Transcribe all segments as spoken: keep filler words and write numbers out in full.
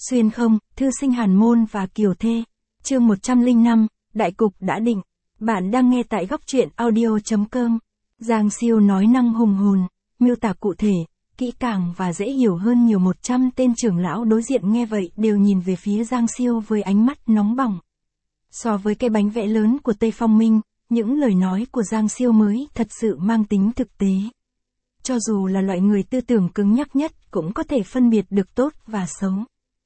Xuyên không, thư sinh Hàn Môn và Kiều Thê. Chương một trăm lẻ năm, đại cục đã định. Bạn đang nghe tại góc truyện audio.com. Giang Siêu nói năng hùng hồn, miêu tả cụ thể, kỹ càng và dễ hiểu hơn nhiều. Một trăm tên trưởng lão đối diện nghe vậy đều nhìn về phía Giang Siêu với ánh mắt nóng bỏng. So với cái bánh vẽ lớn của Tây Phong Minh, những lời nói của Giang Siêu mới thật sự mang tính thực tế. Cho dù là loại người tư tưởng cứng nhắc nhất cũng có thể phân biệt được tốt và xấu.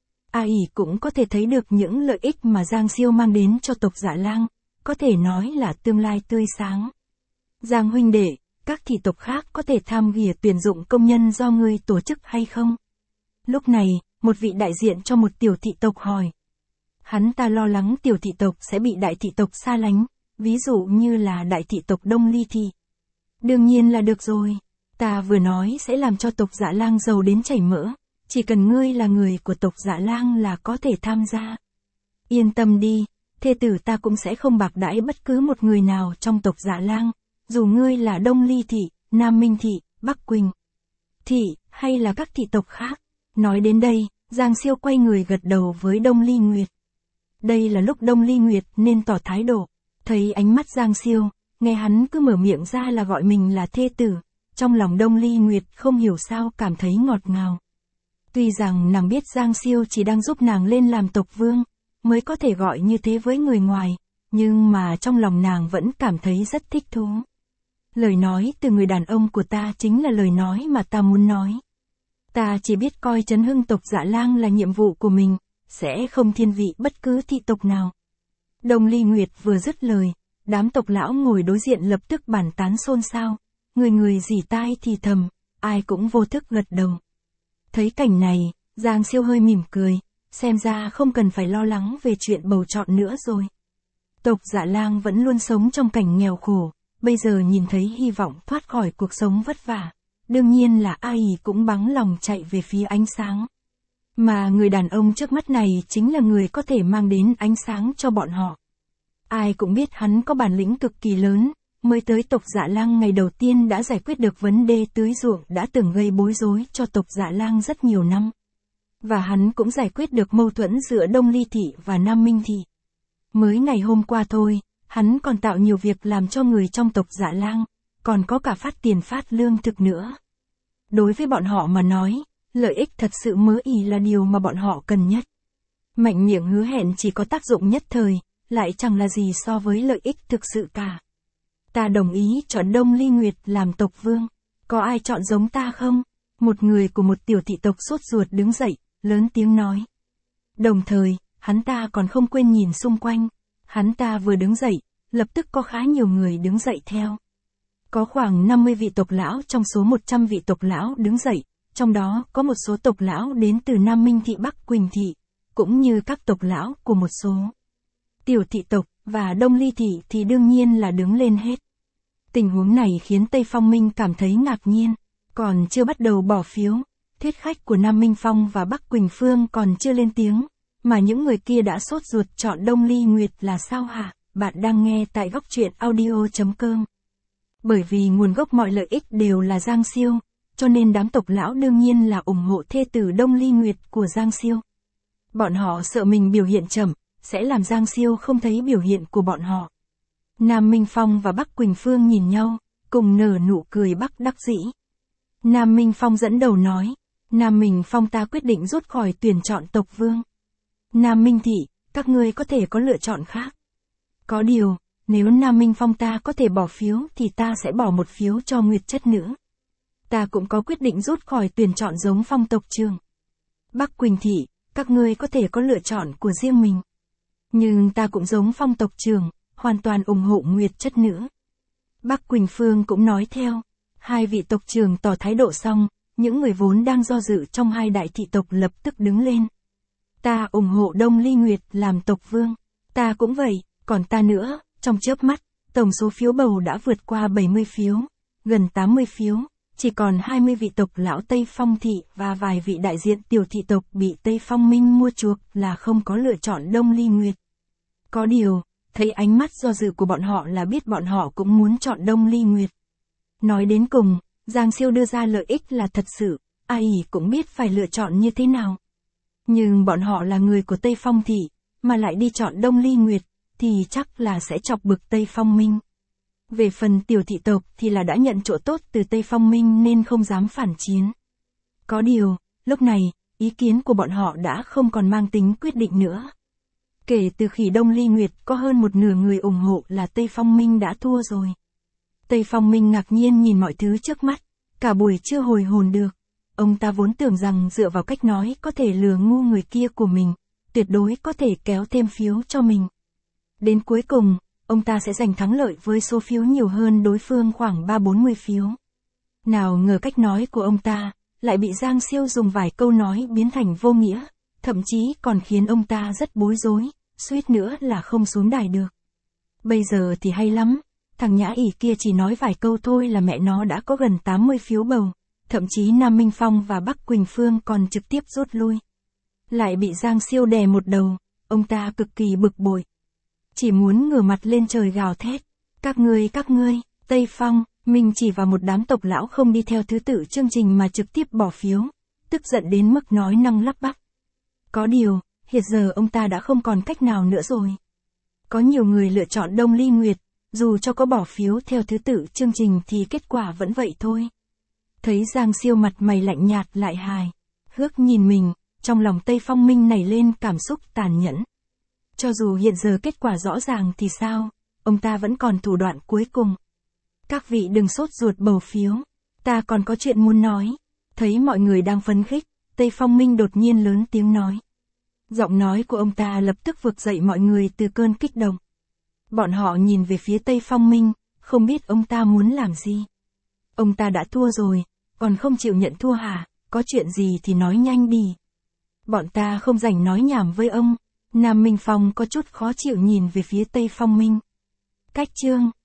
A ỉ cũng có thể thấy được những lợi ích mà Giang Siêu mang đến cho tộc Dạ Lang, có thể nói là tương lai tươi sáng. Giang huynh đệ, các thị tộc khác có thể tham gia tuyển dụng công nhân do ngươi tổ chức hay không? Lúc này, một vị đại diện cho một tiểu thị tộc hỏi. Hắn ta lo lắng tiểu thị tộc sẽ bị đại thị tộc xa lánh, ví dụ như là đại thị tộc Đông Ly Thị. Đương nhiên là được rồi, ta vừa nói sẽ làm cho tộc Dạ Lang giàu đến chảy mỡ, chỉ cần ngươi là người của tộc Dạ Lang là có thể tham gia. Yên tâm đi, thê tử ta cũng sẽ không bạc đãi bất cứ một người nào trong tộc Dạ Lang, dù ngươi là Đông Ly Thị, Nam Minh Thị, Bắc Quỳnh Thị, hay là các thị tộc khác. Nói đến đây, Giang Siêu quay người gật đầu với Đông Ly Nguyệt. Đây là lúc Đông Ly Nguyệt nên tỏ thái độ. Thấy ánh mắt Giang Siêu, nghe hắn cứ mở miệng ra là gọi mình là thê tử, trong lòng Đông Ly Nguyệt không hiểu sao cảm thấy ngọt ngào. Tuy rằng nàng biết Giang Siêu chỉ đang giúp nàng lên làm tộc vương, mới có thể gọi như thế với người ngoài, nhưng mà trong lòng nàng vẫn cảm thấy rất thích thú. Lời nói từ người đàn ông của ta chính là lời nói mà ta muốn nói. Ta chỉ biết coi trấn hưng tộc Dạ Lang là nhiệm vụ của mình, sẽ không thiên vị bất cứ thị tộc nào. Đông Ly Nguyệt vừa dứt lời, đám tộc lão ngồi đối diện lập tức bàn tán xôn xao, người người rỉ tai thì thầm, ai cũng vô thức gật đầu. Thấy cảnh này, Giang Siêu hơi mỉm cười, xem ra không cần phải lo lắng về chuyện bầu chọn nữa rồi. Tộc Dạ Lang vẫn luôn sống trong cảnh nghèo khổ, bây giờ nhìn thấy hy vọng thoát khỏi cuộc sống vất vả, đương nhiên là ai cũng bằng lòng chạy về phía ánh sáng. Mà người đàn ông trước mắt này chính là người có thể mang đến ánh sáng cho bọn họ. Ai cũng biết hắn có bản lĩnh cực kỳ lớn, mới tới tộc Dạ Lang ngày đầu tiên đã giải quyết được vấn đề tưới ruộng đã từng gây bối rối cho tộc Dạ Lang rất nhiều năm. Và hắn cũng giải quyết được mâu thuẫn giữa Đông Ly Thị và Nam Minh Thị. Mới ngày hôm qua thôi, hắn còn tạo nhiều việc làm cho người trong tộc Dạ Lang, còn có cả phát tiền phát lương thực nữa. Đối với bọn họ mà nói, lợi ích thật sự mới ỉ là điều mà bọn họ cần nhất. Mạnh miệng hứa hẹn chỉ có tác dụng nhất thời, lại chẳng là gì so với lợi ích thực sự cả. Ta đồng ý chọn Đông Ly Nguyệt làm tộc vương. Có ai chọn giống ta không? Một người của một tiểu thị tộc sốt ruột đứng dậy, lớn tiếng nói. Đồng thời, hắn ta còn không quên nhìn xung quanh. Hắn ta vừa đứng dậy, lập tức có khá nhiều người đứng dậy theo. Có khoảng năm mươi vị tộc lão trong số một trăm vị tộc lão đứng dậy, trong đó có một số tộc lão đến từ Nam Minh Thị Bắc Quỳnh Thị, cũng như các tộc lão của một số tiểu thị tộc, và Đông Ly Thị thì đương nhiên là đứng lên hết. Tình huống này khiến Tây Phong Minh cảm thấy ngạc nhiên, còn chưa bắt đầu bỏ phiếu, thuyết khách của Nam Minh Phong và Bắc Quỳnh Phương còn chưa lên tiếng, mà những người kia đã sốt ruột chọn Đông Ly Nguyệt là sao hả? Bạn đang nghe tại góc truyện audio.com. Bởi vì nguồn gốc mọi lợi ích đều là Giang Siêu, cho nên đám tộc lão đương nhiên là ủng hộ thê tử Đông Ly Nguyệt của Giang Siêu. Bọn họ sợ mình biểu hiện chậm, sẽ làm Giang Siêu không thấy biểu hiện của bọn họ. Nam Minh Phong và Bắc Quỳnh Phương nhìn nhau, cùng nở nụ cười bất đắc dĩ. Nam Minh Phong dẫn đầu nói, Nam Minh Phong ta quyết định rút khỏi tuyển chọn tộc vương. Nam Minh Thị, các ngươi có thể có lựa chọn khác. Có điều, nếu Nam Minh Phong ta có thể bỏ phiếu thì ta sẽ bỏ một phiếu cho Nguyệt chất nữ. Ta cũng có quyết định rút khỏi tuyển chọn giống Phong tộc trường. Bắc Quỳnh Thị, các ngươi có thể có lựa chọn của riêng mình. Nhưng ta cũng giống Phong tộc trường, hoàn toàn ủng hộ Nguyệt chất nữ. Bắc Quỳnh Phương cũng nói theo. Hai vị tộc trưởng tỏ thái độ xong, những người vốn đang do dự trong hai đại thị tộc lập tức đứng lên. Ta ủng hộ Đông Ly Nguyệt làm tộc vương. Ta cũng vậy, còn ta nữa. Trong chớp mắt, tổng số phiếu bầu đã vượt qua bảy mươi phiếu, gần tám mươi phiếu, chỉ còn hai mươi vị tộc lão Tây Phong Thị và vài vị đại diện tiểu thị tộc bị Tây Phong Minh mua chuộc là không có lựa chọn Đông Ly Nguyệt. Có điều, thấy ánh mắt do dự của bọn họ là biết bọn họ cũng muốn chọn Đông Ly Nguyệt. Nói đến cùng, Giang Siêu đưa ra lợi ích là thật sự, ai cũng biết phải lựa chọn như thế nào. Nhưng bọn họ là người của Tây Phong Thị, mà lại đi chọn Đông Ly Nguyệt, thì chắc là sẽ chọc bực Tây Phong Minh. Về phần tiểu thị tộc thì là đã nhận chỗ tốt từ Tây Phong Minh nên không dám phản chiến. Có điều, lúc này, ý kiến của bọn họ đã không còn mang tính quyết định nữa. Kể từ khi Đông Ly Nguyệt có hơn một nửa người ủng hộ là Tây Phong Minh đã thua rồi. Tây Phong Minh ngạc nhiên nhìn mọi thứ trước mắt, cả buổi chưa hồi hồn được. Ông ta vốn tưởng rằng dựa vào cách nói có thể lừa ngu người kia của mình, tuyệt đối có thể kéo thêm phiếu cho mình. Đến cuối cùng, ông ta sẽ giành thắng lợi với số phiếu nhiều hơn đối phương khoảng ba bốn mươi phiếu. Nào ngờ cách nói của ông ta, lại bị Giang Siêu dùng vài câu nói biến thành vô nghĩa, thậm chí còn khiến ông ta rất bối rối, suýt nữa là không xuống đài được. Bây giờ thì hay lắm, thằng nhã ỉ kia chỉ nói vài câu thôi là mẹ nó đã có gần tám mươi phiếu bầu, thậm chí Nam Minh Phong và Bắc Quỳnh Phương còn trực tiếp rút lui. Lại bị Giang Siêu đè một đầu, ông ta cực kỳ bực bội. Chỉ muốn ngửa mặt lên trời gào thét, các ngươi các ngươi, Tây Phong, mình chỉ vào một đám tộc lão không đi theo thứ tự chương trình mà trực tiếp bỏ phiếu, tức giận đến mức nói năng lắp bắp. Có điều, hiện giờ ông ta đã không còn cách nào nữa rồi. Có nhiều người lựa chọn Đông Ly Nguyệt, dù cho có bỏ phiếu theo thứ tự chương trình thì kết quả vẫn vậy thôi. Thấy Giang Siêu mặt mày lạnh nhạt lại hài, hước nhìn mình, trong lòng Tây Phong Minh nảy lên cảm xúc tàn nhẫn. Cho dù hiện giờ kết quả rõ ràng thì sao, ông ta vẫn còn thủ đoạn cuối cùng. Các vị đừng sốt ruột bầu phiếu, ta còn có chuyện muốn nói. Thấy mọi người đang phấn khích, Tây Phong Minh đột nhiên lớn tiếng nói. Giọng nói của ông ta lập tức vực dậy mọi người từ cơn kích động. Bọn họ nhìn về phía Tây Phong Minh, không biết ông ta muốn làm gì. Ông ta đã thua rồi, còn không chịu nhận thua hả, có chuyện gì thì nói nhanh đi. Bọn ta không rảnh nói nhảm với ông. Nam Minh Phong có chút khó chịu nhìn về phía Tây Phong Minh. Cách chương